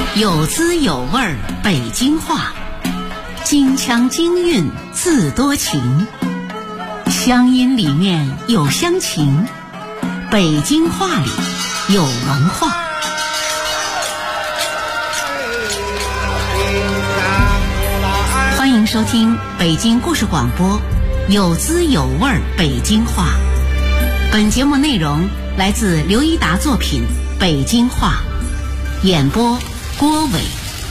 有滋有味北京话，京腔京韵字多情，乡音里面有乡情，北京话里有文化。欢迎收听北京故事广播，有滋有味北京话。本节目内容来自刘一达作品《北京话》，演播郭伟。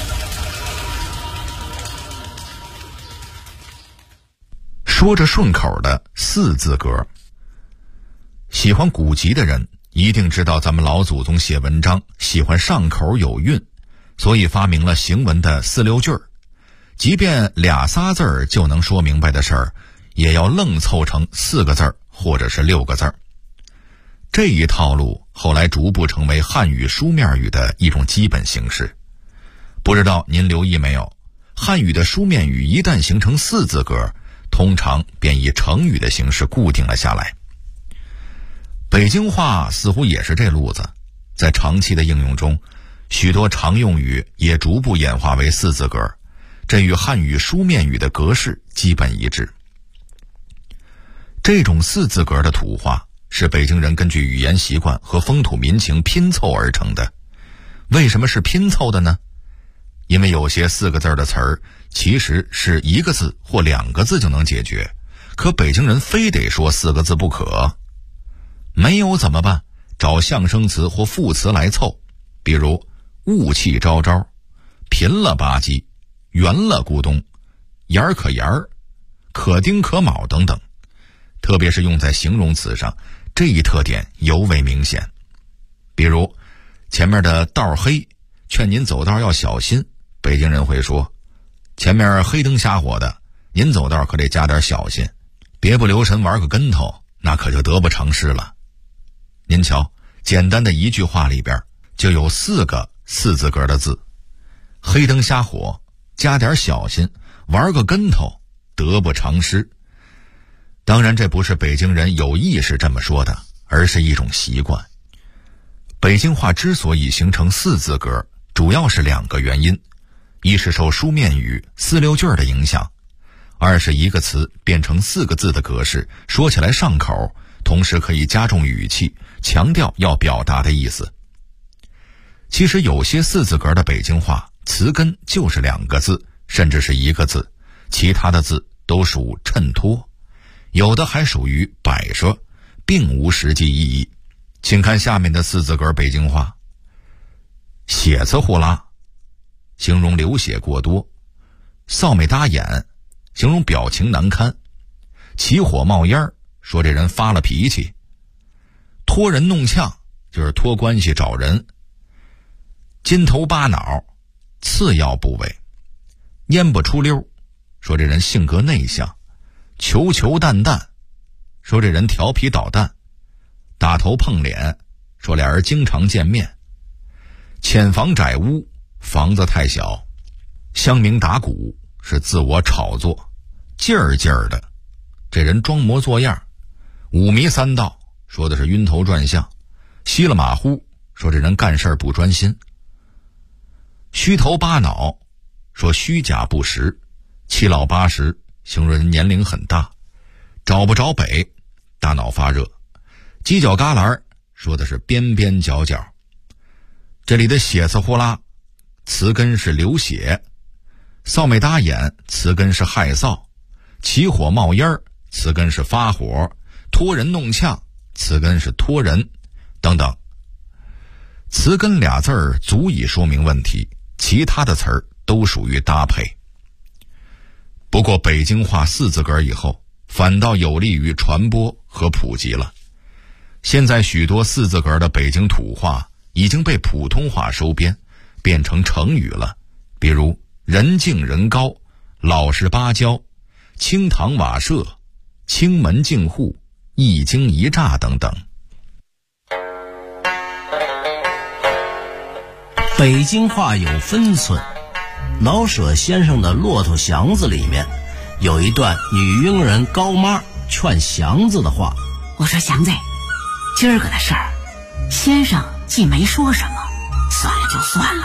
说着顺口的四字格，喜欢古籍的人一定知道咱们老祖宗写文章喜欢上口有韵，所以发明了行文的四六句儿。即便俩仨字儿就能说明白的事儿，也要愣凑成4个字儿或者是6个字儿。这一套路后来逐步成为汉语书面语的一种基本形式。不知道您留意没有，汉语的书面语一旦形成4字格，通常便以成语的形式固定了下来。北京话似乎也是这路子，在长期的应用中，许多常用语也逐步演化为4字格，这与汉语书面语的格式基本一致。这种4字格的土话是北京人根据语言习惯和风土民情拼凑而成的。为什么是拼凑的呢？因为有些4个字的词儿其实是1个字或2个字就能解决，可北京人非得说4个字不可。没有怎么办？找象声词或副词来凑，比如雾气昭昭、贫了吧唧、圆了咕咚、沿儿可沿儿、可丁可卯等等。特别是用在形容词上，这一特点尤为明显。比如前面的道黑，劝您走道要小心，北京人会说，前面黑灯瞎火的，您走道可得加点小心，别不留神玩个跟头，那可就得不偿失了。您瞧，简单的一句话里边就有4个4字格的字，黑灯瞎火，加点小心，玩个跟头，得不偿失。当然这不是北京人有意识这么说的，而是一种习惯。北京话之所以形成4字格，主要是2个原因，一是受书面语4六句的影响，二是一个词变成4个字的格式，说起来上口，同时可以加重语气，强调要表达的意思。其实有些4字格的北京话词根就是2个字，甚至是1个字，其他的字都属衬托，有的还属于摆设，并无实际意义。请看下面的4字格北京话。血子呼啦，形容流血过多；臊眉搭眼，形容表情难堪；起火冒烟，说这人发了脾气；托人弄呛，就是托关系找人；筋头巴脑，次要部位；烟不出溜，说这人性格内向；球球淡淡，说这人调皮捣蛋；打头碰脸，说俩人经常见面；浅房窄屋，房子太小；乡民打鼓，是自我炒作；劲儿劲儿的，这人装模作样；五迷三道，说的是晕头转向；稀了马虎，说这人干事不专心；虚头巴脑，说虚假不实；七老八十，形容人年龄很大；找不着北，大脑发热；犄角旮旯，说的是边边角角。这里的血子呼啦词根是流血，臊眉搭眼词根是害臊，起火冒烟词根是发火，托人弄呛词根是托人等等。词根俩字儿足以说明问题，其他的词儿都属于搭配。不过北京话4字格以后，反倒有利于传播和普及了。现在许多4字格的北京土话已经被普通话收编，变成成语了，比如人敬人高、老实巴交、清堂瓦舍、清门净户、一惊一乍等等。 北京话有分寸，老舍先生的《骆驼祥子》里面有一段女佣人高妈劝祥子的话。 我说祥子，今儿个的事儿，先生既没说什么，算了就算了，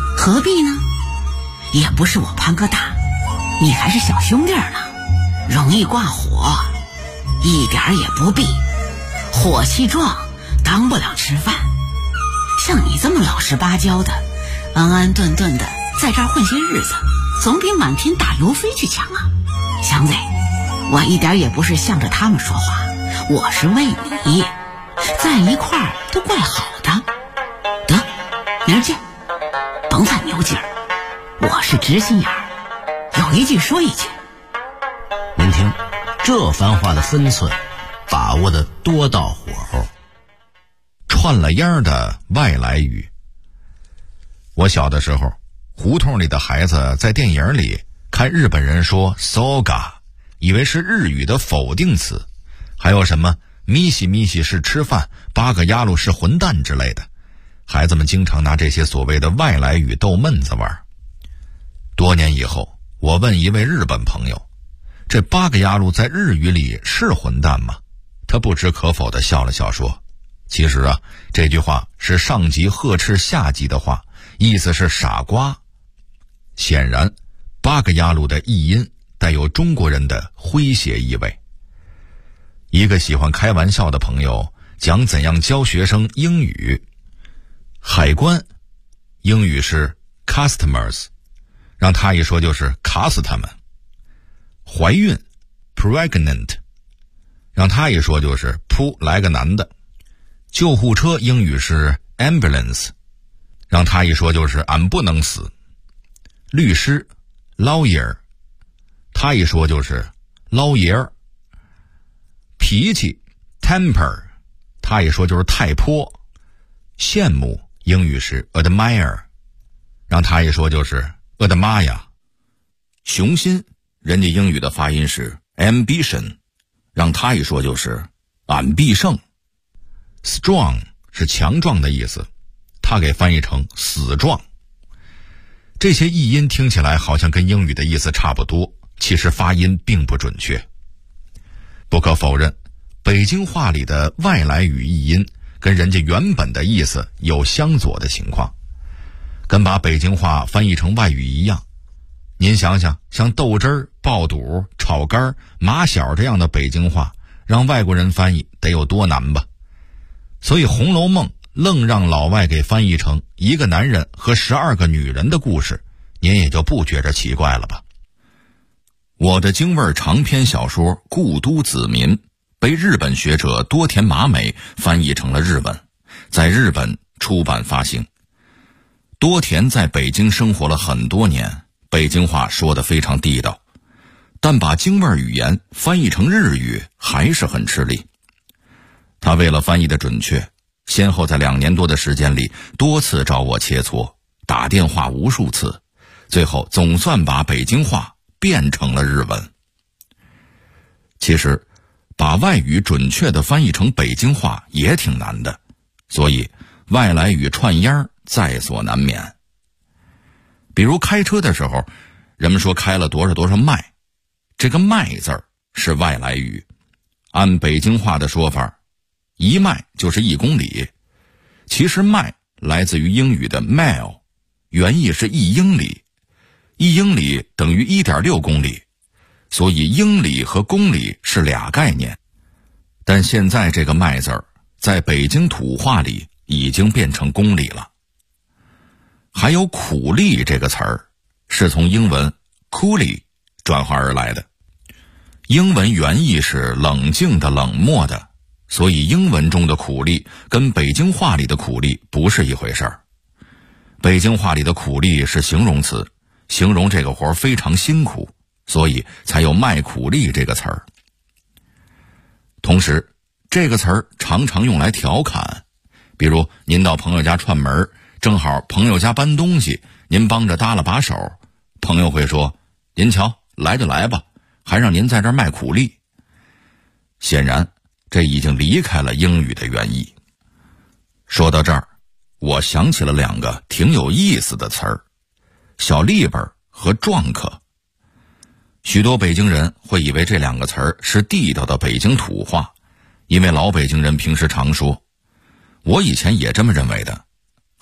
何必呢？也不是我潘哥大，你还是小兄弟呢，容易挂火，一点也不必。火气壮，当不了吃饭。像你这么老实巴交的，安安顿顿的在这儿混些日子，总比满天打油飞去强啊！祥子，我一点也不是向着他们说话，我是为你，在一块儿都怪好的。得，明儿见，甭犯牛劲儿，我是直心眼儿，有一句说一句。 您听，这番话的分寸把握的多到火候。 串了烟儿的外来语。我小的时候，胡同里的孩子在电影里看日本人说 soga， 以为是日语的否定词，还有什么咪西咪西是吃饭，八个鸭路是混蛋之类的。孩子们经常拿这些所谓的外来语逗闷子玩。多年以后，我问一位日本朋友，这八个鸭路在日语里是混蛋吗？他不知可否地笑了笑说，其实啊，这句话是上级呵斥下级的话，意思是傻瓜。显然，八个鸭路的译音带有中国人的诙谐意味。一个喜欢开玩笑的朋友讲怎样教学生英语。海关，英语是 customers， 让他一说就是卡死他们。怀孕 pregnant， 让他一说就是噗来个男的。救护车英语是 ambulance， 让他一说就是俺不能死。律师 lawyer， 他一说就是捞爷儿。脾气 temper， 他一说就是太泼。羡慕英语是 admire， 让他一说就是我的妈呀。雄心人家英语的发音是 ambition， 让他一说就是俺必胜。strong 是强壮的意思，他给翻译成死壮。这些译音听起来好像跟英语的意思差不多，其实发音并不准确。不可否认，北京话里的外来语译音跟人家原本的意思有相左的情况，跟把北京话翻译成外语一样。您想想，像豆汁儿、爆肚、炒肝、马小这样的北京话，让外国人翻译得有多难吧？所以《红楼梦》愣让老外给翻译成一个男人和12个女人的故事，您也就不觉着奇怪了吧？我的京味长篇小说《故都子民》被日本学者多田麻美翻译成了日文，在日本出版发行。多田在北京生活了很多年，北京话说得非常地道，但把京味语言翻译成日语还是很吃力。他为了翻译的准确，先后在2年多的时间里多次找我切磋，打电话无数次，最后总算把北京话变成了日文。其实把外语准确地翻译成北京话也挺难的，所以外来语串烟在所难免。比如开车的时候，人们说开了多少多少迈，这个迈字儿是外来语，按北京话的说法，1迈就是1公里。其实迈来自于英语的 mile， 原意是1英里，1英里等于 1.6 公里，所以英里和公里是俩概念。但现在这个迈字儿在北京土话里已经变成公里了。还有苦力这个词儿，是从英文 coolie 转化而来的。英文原意是冷静的、冷漠的，所以英文中的苦力跟北京话里的苦力不是一回事儿。北京话里的苦力是形容词，形容这个活非常辛苦，所以才有卖苦力这个词儿。同时，这个词儿常常用来调侃，比如您到朋友家串门，正好朋友家搬东西，您帮着搭了把手，朋友会说，您瞧，来就来吧，还让您在这儿卖苦力。显然这已经离开了英语的原意。说到这儿，我想起了2个挺有意思的词儿，小利本和撞客。许多北京人会以为这2个词儿是地道的北京土话，因为老北京人平时常说，我以前也这么认为的，后来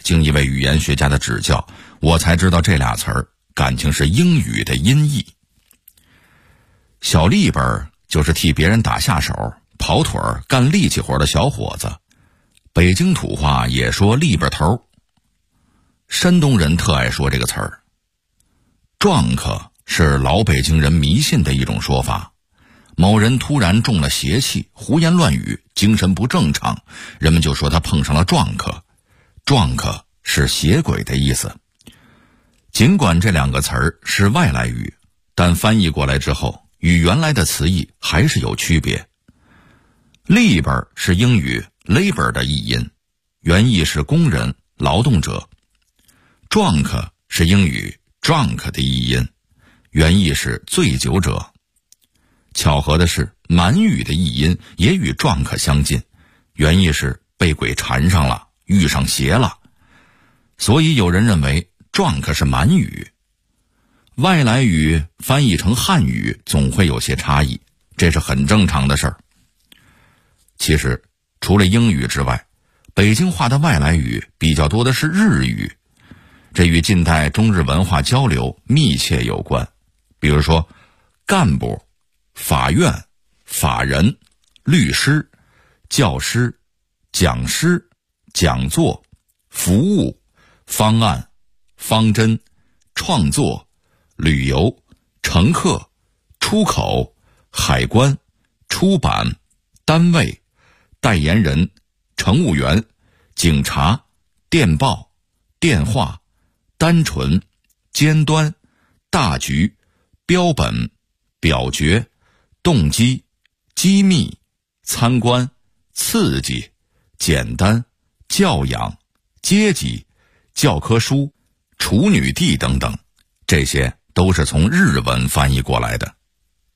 经一位语言学家的指教，我才知道这俩词儿感情是英语的音译。小利本就是替别人打下手、跑腿儿、干力气活的小伙子，北京土话也说利本头。山东人特爱说这个词儿。撞客是老北京人迷信的一种说法，某人突然中了邪气，胡言乱语，精神不正常，人们就说他碰上了撞客。撞客是邪鬼的意思。尽管这两个词儿是外来语，但翻译过来之后与原来的词义还是有区别。labor 是英语 labor 的译音，原意是工人、劳动者。drunk 是英语 drunk 的译音，原意是醉酒者。巧合的是，满语的译音也与 drunk 相近，原意是被鬼缠上了，遇上邪了。所以有人认为 drunk 是满语。外来语翻译成汉语总会有些差异，这是很正常的事儿。其实除了英语之外，北京话的外来语比较多的是日语，这与近代中日文化交流密切有关。比如说干部、法院、法人、律师、教师、讲师、讲座、服务、方案、方针、创作、旅游、乘客、出口、海关、出版、单位、代言人、乘务员、警察、电报、电话、单纯、尖端、大局、标本、表决、动机、机密、参观、刺激、简单、教养、阶级、教科书、处女地等等，这些都是从日文翻译过来的。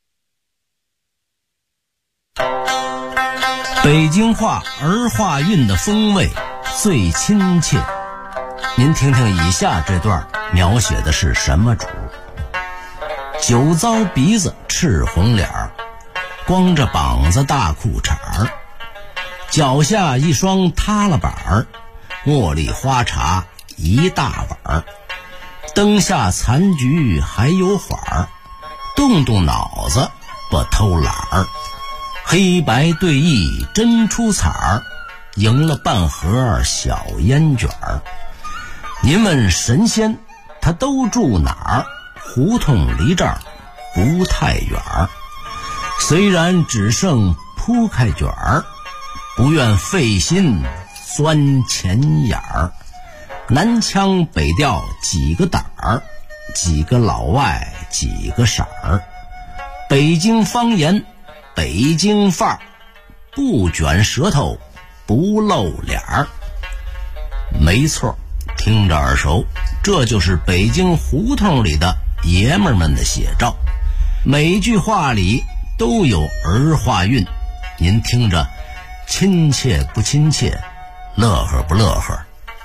北京话儿化韵的风味最亲切。您听听以下这段描写的是什么主？酒糟鼻子赤红脸儿，光着膀子大裤衩儿，脚下一双塌了板儿，茉莉花茶一大碗儿，灯下残局还有缓儿，动动脑子不偷懒儿，黑白对弈真出彩儿，赢了半盒小烟卷儿。您问神仙他都住哪儿？胡同离这儿不太远儿，虽然只剩铺开卷儿，不愿费心钻钱眼儿。南腔北调几个胆儿，几个老外几个色儿，北京方言北京范儿，不卷舌头不露脸儿。没错，听着耳熟，这就是北京胡同里的爷们儿们的写照。每句话里都有儿化韵，您听着亲切不亲切，乐呵不乐呵？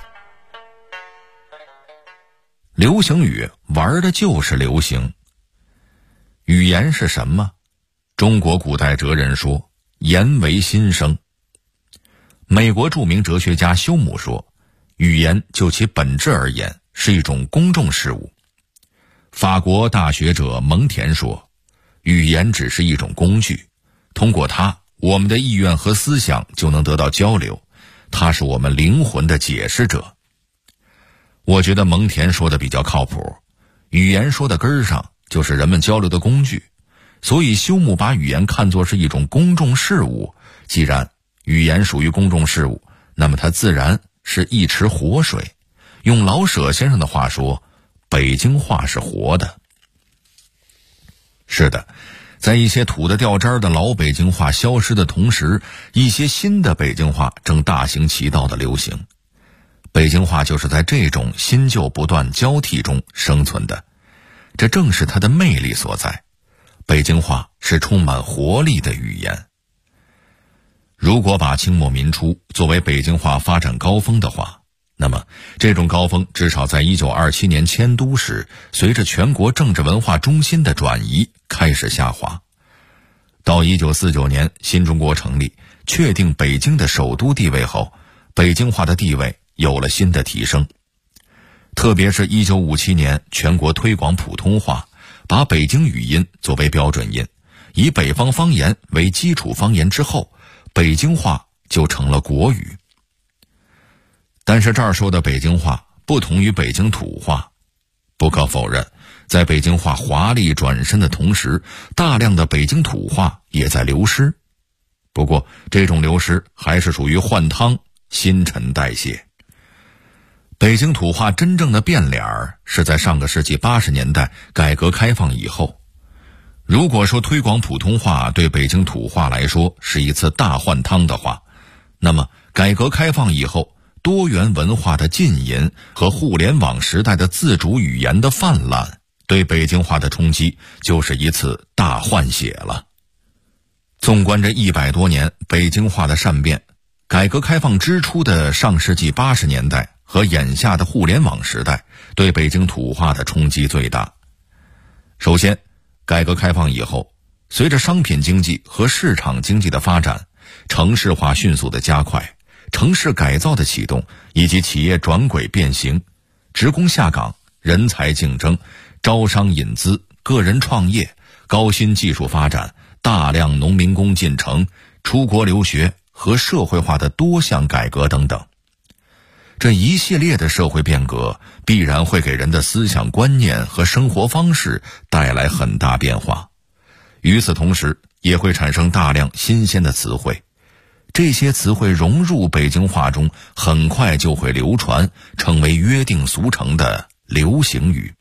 流行语玩的就是流行。语言是什么？中国古代哲人说，言为心声。美国著名哲学家休谟说，语言就其本质而言是一种公众事物。法国大学者蒙田说，语言只是一种工具，通过它，我们的意愿和思想就能得到交流，它是我们灵魂的解释者。我觉得蒙田说的比较靠谱，语言说的根儿上就是人们交流的工具，所以休谟把语言看作是一种公众事物。既然语言属于公众事物，那么它自然是一池活水。用老舍先生的话说，北京话是活的。是的，在一些土的掉渣的老北京话消失的同时，一些新的北京话正大行其道的流行。北京话就是在这种新旧不断交替中生存的，这正是它的魅力所在。北京话是充满活力的语言。如果把清末民初作为北京话发展高峰的话，那么这种高峰至少在1927年迁都时，随着全国政治文化中心的转移开始下滑。到1949年新中国成立，确定北京的首都地位后，北京话的地位有了新的提升。特别是1957年全国推广普通话，把北京语音作为标准音，以北方方言为基础方言之后，北京话就成了国语。但是这儿说的北京话不同于北京土话，不可否认，在北京话华丽转身的同时，大量的北京土话也在流失。不过这种流失还是属于换汤新陈代谢。北京土话真正的变脸是在上个世纪80年代改革开放以后。如果说推广普通话对北京土话来说是一次大换汤的话，那么改革开放以后，多元文化的浸淫和互联网时代的自主语言的泛滥，对北京话的冲击就是一次大换血了。纵观这100多年北京话的善变，改革开放之初的上世纪80年代和眼下的互联网时代，对北京土话的冲击最大。首先，改革开放以后，随着商品经济和市场经济的发展，城市化迅速的加快，城市改造的启动，以及企业转轨变形，职工下岗，人才竞争，招商引资，个人创业，高新技术发展，大量农民工进城，出国留学和社会化的多项改革等等。这一系列的社会变革必然会给人的思想观念和生活方式带来很大变化，与此同时也会产生大量新鲜的词汇，这些词汇融入北京话中，很快就会流传，成为约定俗成的流行语。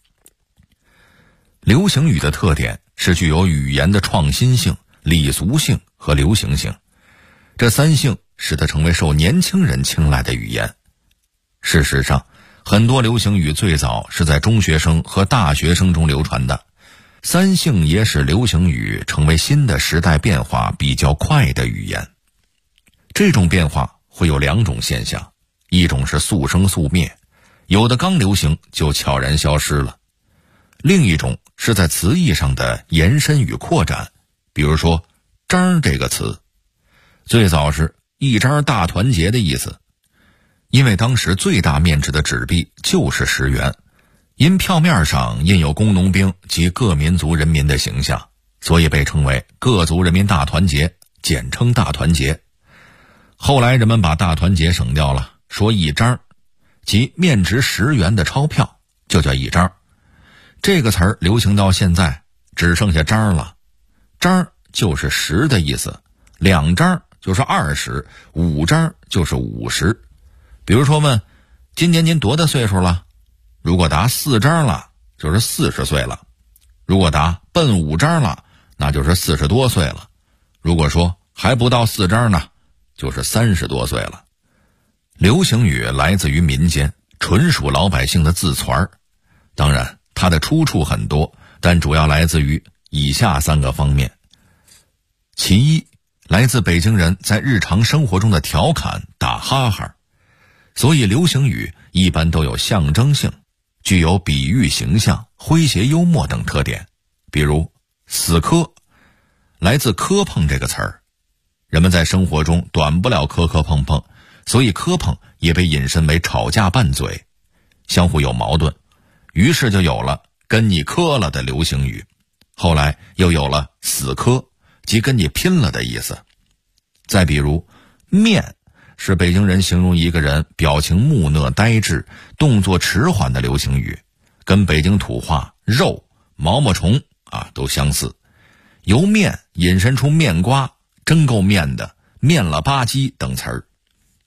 流行语的特点是具有语言的创新性、礼俗性和流行性，这三性使它成为受年轻人青睐的语言。事实上，很多流行语最早是在中学生和大学生中流传的，三性也使流行语成为新的时代变化比较快的语言。这种变化会有两种现象，一种是速生速灭，有的刚流行就悄然消失了；另一种是在词义上的延伸与扩展，比如说张这个词，最早是一张大团结的意思，因为当时最大面值的纸币就是10元，因票面上印有工农兵及各民族人民的形象，所以被称为各族人民大团结，简称大团结。后来人们把大团结省掉了，说一张，即面值10元的钞票就叫一张。这个词儿流行到现在只剩下张了，张就是10的意思，2张就是20， 5张就是50。比如说问今年您多大岁数了，如果答4张了就是40岁了，如果答奔5张了那就是40多岁了，如果说还不到4张呢就是30多岁了。流行语来自于民间，纯属老百姓的自传，当然它的出处很多，但主要来自于以下3个方面。其一，来自北京人在日常生活中的调侃打哈哈，所以流行语一般都有象征性，具有比喻形象、诙谐幽默等特点。比如死磕来自磕碰这个词儿，人们在生活中短不了磕磕碰碰，所以磕碰也被引申为吵架拌嘴，相互有矛盾，于是就有了跟你磕了的流行语。后来又有了死磕，即跟你拼了的意思。再比如面是北京人形容一个人表情木讷呆滞、动作迟缓的流行语，跟北京土话肉、毛毛虫都相似。由面引申出面瓜、真够面的、面了吧唧等词儿。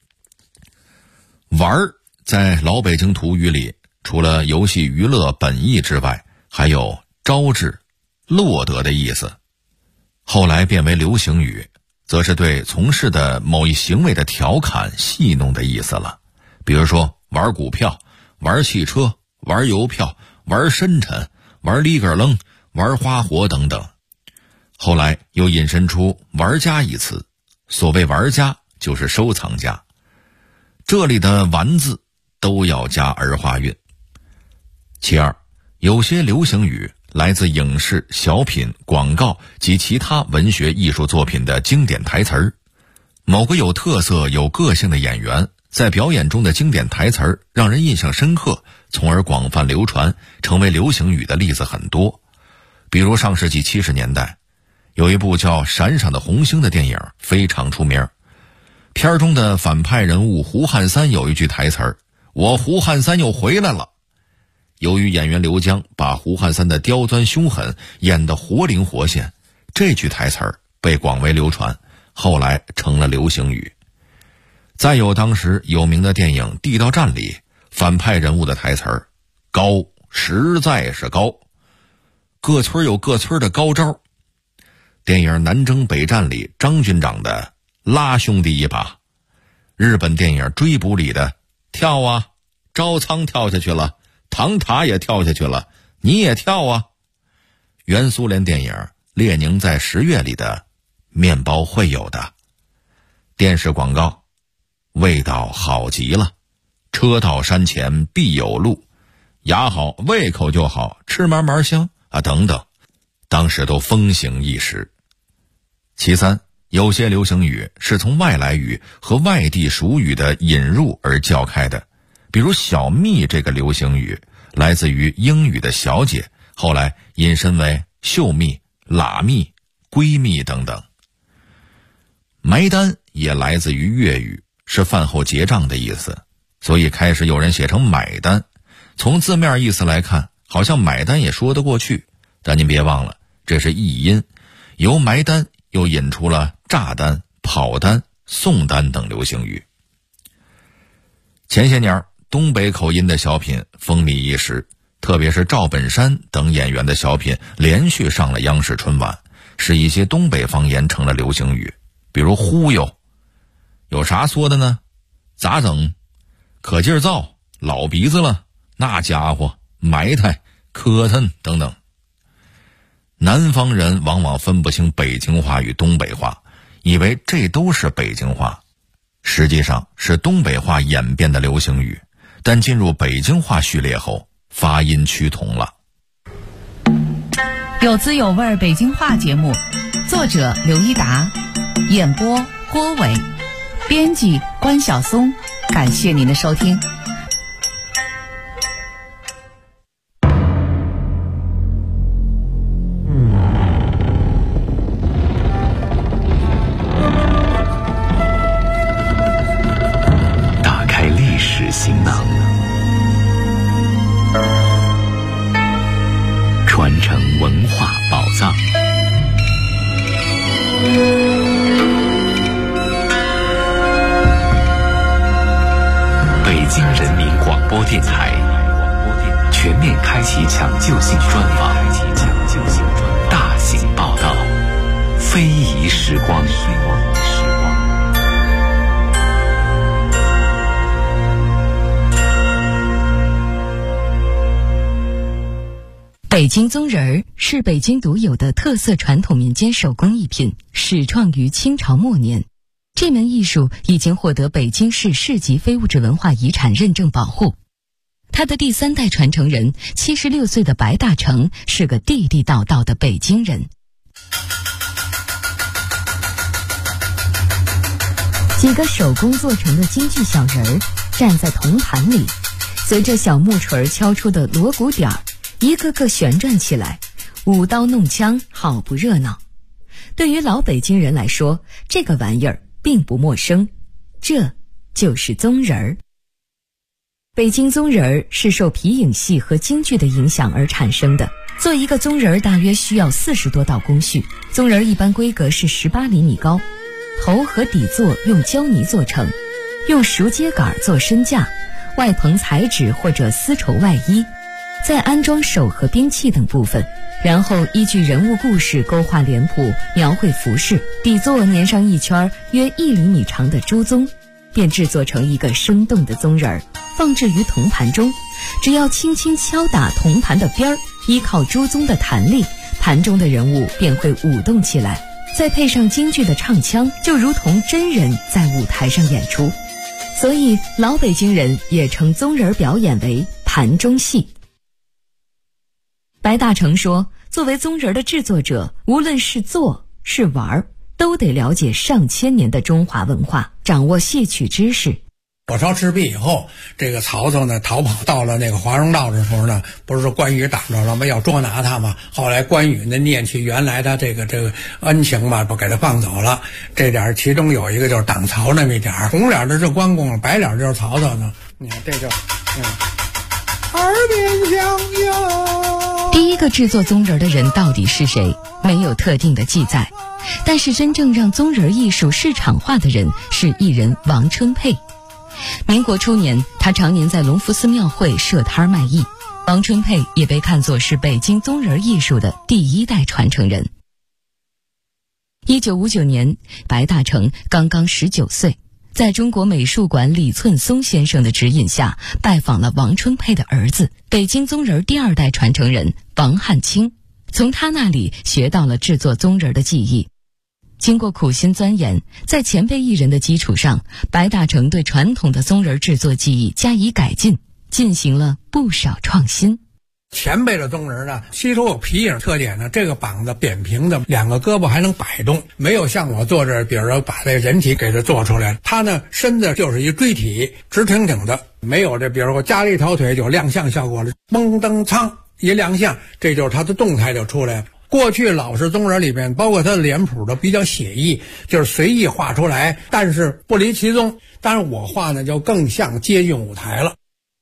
玩儿在老北京土语里，除了游戏娱乐本意之外，还有招致、落得的意思。后来变为流行语，则是对从事的某一行为的调侃戏弄的意思了。比如说玩股票、玩汽车、玩邮票、玩深沉、玩里个楞、玩花活等等。后来又引申出玩家一词，所谓玩家就是收藏家，这里的玩字都要加儿化韵。其二，有些流行语来自影视、小品、广告及其他文学艺术作品的经典台词儿。某个有特色、有个性的演员在表演中的经典台词儿让人印象深刻，从而广泛流传，成为流行语的例子很多。比如上世纪70年代，有一部叫《闪闪的红星》的电影非常出名。片中的反派人物胡汉三有一句台词儿：“我胡汉三又回来了。”由于演员刘江把胡汉三的刁钻凶狠演得活灵活现，这句台词儿被广为流传，后来成了流行语。再有当时有名的电影《地道战》里反派人物的台词儿：“高，实在是高。”各村有各村的高招。电影《南征北战》里张军长的拉兄弟一把，日本电影《追捕》里的跳啊，招仓跳下去了，唐塔也跳下去了，你也跳啊。原苏联电影《列宁在10月》里的面包会有的。电视广告，味道好极了，车到山前必有路，牙好胃口就好，吃嘛嘛香啊等等，当时都风行一时。其三，有些流行语是从外来语和外地俗语的引入而教开的，比如小蜜这个流行语来自于英语的小姐，后来引申为秀蜜、喇蜜、闺蜜等等。埋单也来自于粤语，是饭后结账的意思，所以开始有人写成买单。从字面意思来看，好像买单也说得过去，但您别忘了，这是译音，由埋单又引出了炸单、跑单、送单等流行语。前些年东北口音的小品风靡一时，特别是赵本山等演员的小品连续上了央视春晚，使一些东北方言成了流行语，比如忽悠，有啥说的呢？咋整？可劲儿造，老鼻子了，那家伙埋汰、磕碜等等。南方人往往分不清北京话与东北话，以为这都是北京话，实际上是东北话演变的流行语，但进入北京话序列后，发音趋同了。 有滋有味北京话节目，作者刘一达，演播郭伟，编辑关晓松，感谢您的收听。 打开历史行囊，传承文化宝藏。北京人民广播电台全面开启抢救性专访，大型报道，非遗时光。 北京宗人儿是北京独有的特色传统民间手工艺品，始创于清朝末年。这门艺术已经获得北京市市级非物质文化遗产认证保护。他的第3代传承人76岁的白大成是个地地道道的北京人。几个手工做成的京剧小人儿站在铜盘里，随着小木锤敲出的锣鼓点儿，一个个旋转起来，舞刀弄枪，好不热闹。对于老北京人来说，这个玩意儿并不陌生，这就是宗人儿。北京宗人儿是受皮影戏和京剧的影响而产生的。做一个宗人儿大约需要40多道工序，宗人儿一般规格是18厘米高，头和底座用胶泥做成，用熟秸秆做身架，外棚彩纸或者丝绸外衣，再安装手和兵器等部分，然后依据人物故事勾画脸谱，描绘服饰，底座粘上一圈约1厘米长的朱宗，便制作成一个生动的宗人儿，放置于铜盘中。只要轻轻敲打铜盘的边儿，依靠朱宗的弹力，盘中的人物便会舞动起来，再配上京剧的唱腔，就如同真人在舞台上演出。所以老北京人也称宗人表演为盘中戏。白大成说，作为宗人的制作者，无论是做是玩，都得了解上千年的中华文化，掌握戏曲知识。 火烧赤壁以后，这个曹操呢逃跑到了那个华容道的时候呢，不是说关羽挡着了吗？要捉拿他嘛。后来关羽呢念起原来他这个恩情嘛，不给他放走了。这点其中有一个就是挡曹那么一点，红脸的是关公，白脸就是曹操呢。你看这就耳边响哟。 第一个制作宗人的人到底是谁？没有特定的记载，但是真正让宗人艺术市场化的人是艺人王春佩。民国初年，他常年在隆福寺庙会设摊卖艺。王春佩也被看作是北京宗人艺术的第一代传承人。1959年，白大成刚刚19岁，在中国美术馆李寸松先生的指引下，拜访了王春佩的儿子，北京宗人第二代传承人王汉卿，从他那里学到了制作宗人的技艺。经过苦心钻研，在前辈艺人的基础上，白大成对传统的宗人制作技艺加以改进，进行了不少创新。 前辈的宗人呢，吸收有皮影特点呢，这个膀子扁平的，两个胳膊还能摆动，没有像我坐这儿，比如说把这个人体给它做出来。他呢身子就是一锥体，直挺挺的，没有这比如说加了一条腿就亮相效果了，嘣噔噌一亮相，这就是他的动态就出来了。过去老式宗人里边，包括他的脸谱都比较写意，就是随意画出来，但是不离其宗。但是我画呢就更像接近舞台了。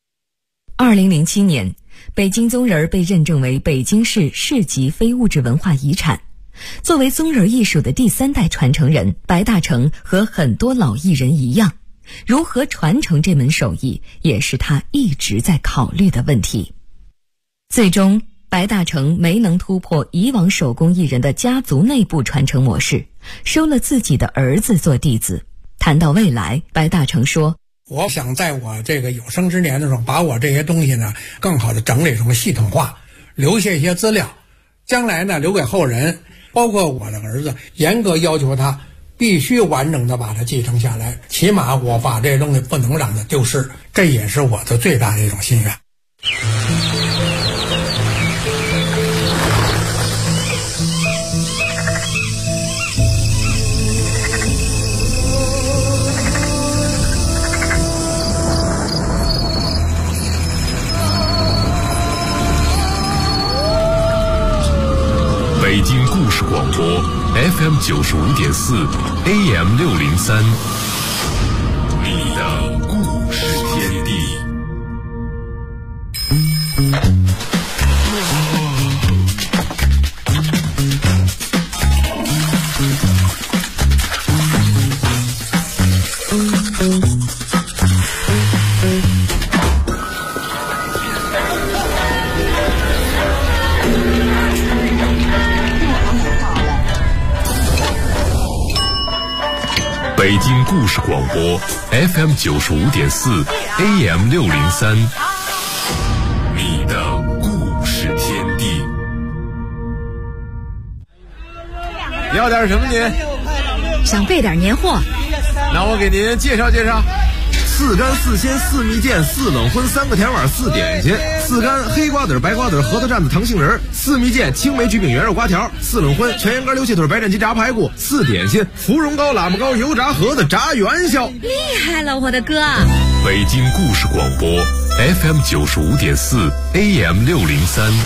2007年，北京宗人被认证为北京市市级非物质文化遗产。作为宗人艺术的第三代传承人，白大成和很多老艺人一样，如何传承这门手艺，也是他一直在考虑的问题。最终，白大成没能突破以往手工艺人的家族内部传承模式，收了自己的儿子做弟子。谈到未来，白大成说， 我想在我这个有生之年的时候，把我这些东西呢更好的整理成系统化，留下一些资料，将来呢留给后人，包括我的儿子，严格要求他必须完整的把它继承下来，起码我把这些东西不能让它丢失，这也是我的最大的一种心愿。 北京故事广播 FM 95.4 AM 603，你的故事天地。北京故事广播 FM 95.4 AM 603，你的故事天地。 要点什么您？ 想备点年货。 那我给您介绍介绍。4干4鲜4蜜饯4冷荤3个甜碗4点心，4干黑瓜子白瓜子核桃蘸子糖杏仁，4蜜饯青梅焗饼圆肉瓜条，4冷荤全羊肝溜蟹腿白斩鸡炸排骨，4点心芙蓉糕喇嘛糕油炸盒子炸元宵。 厉害了，我的哥！ 北京故事广播 FM 95.4 AM 603。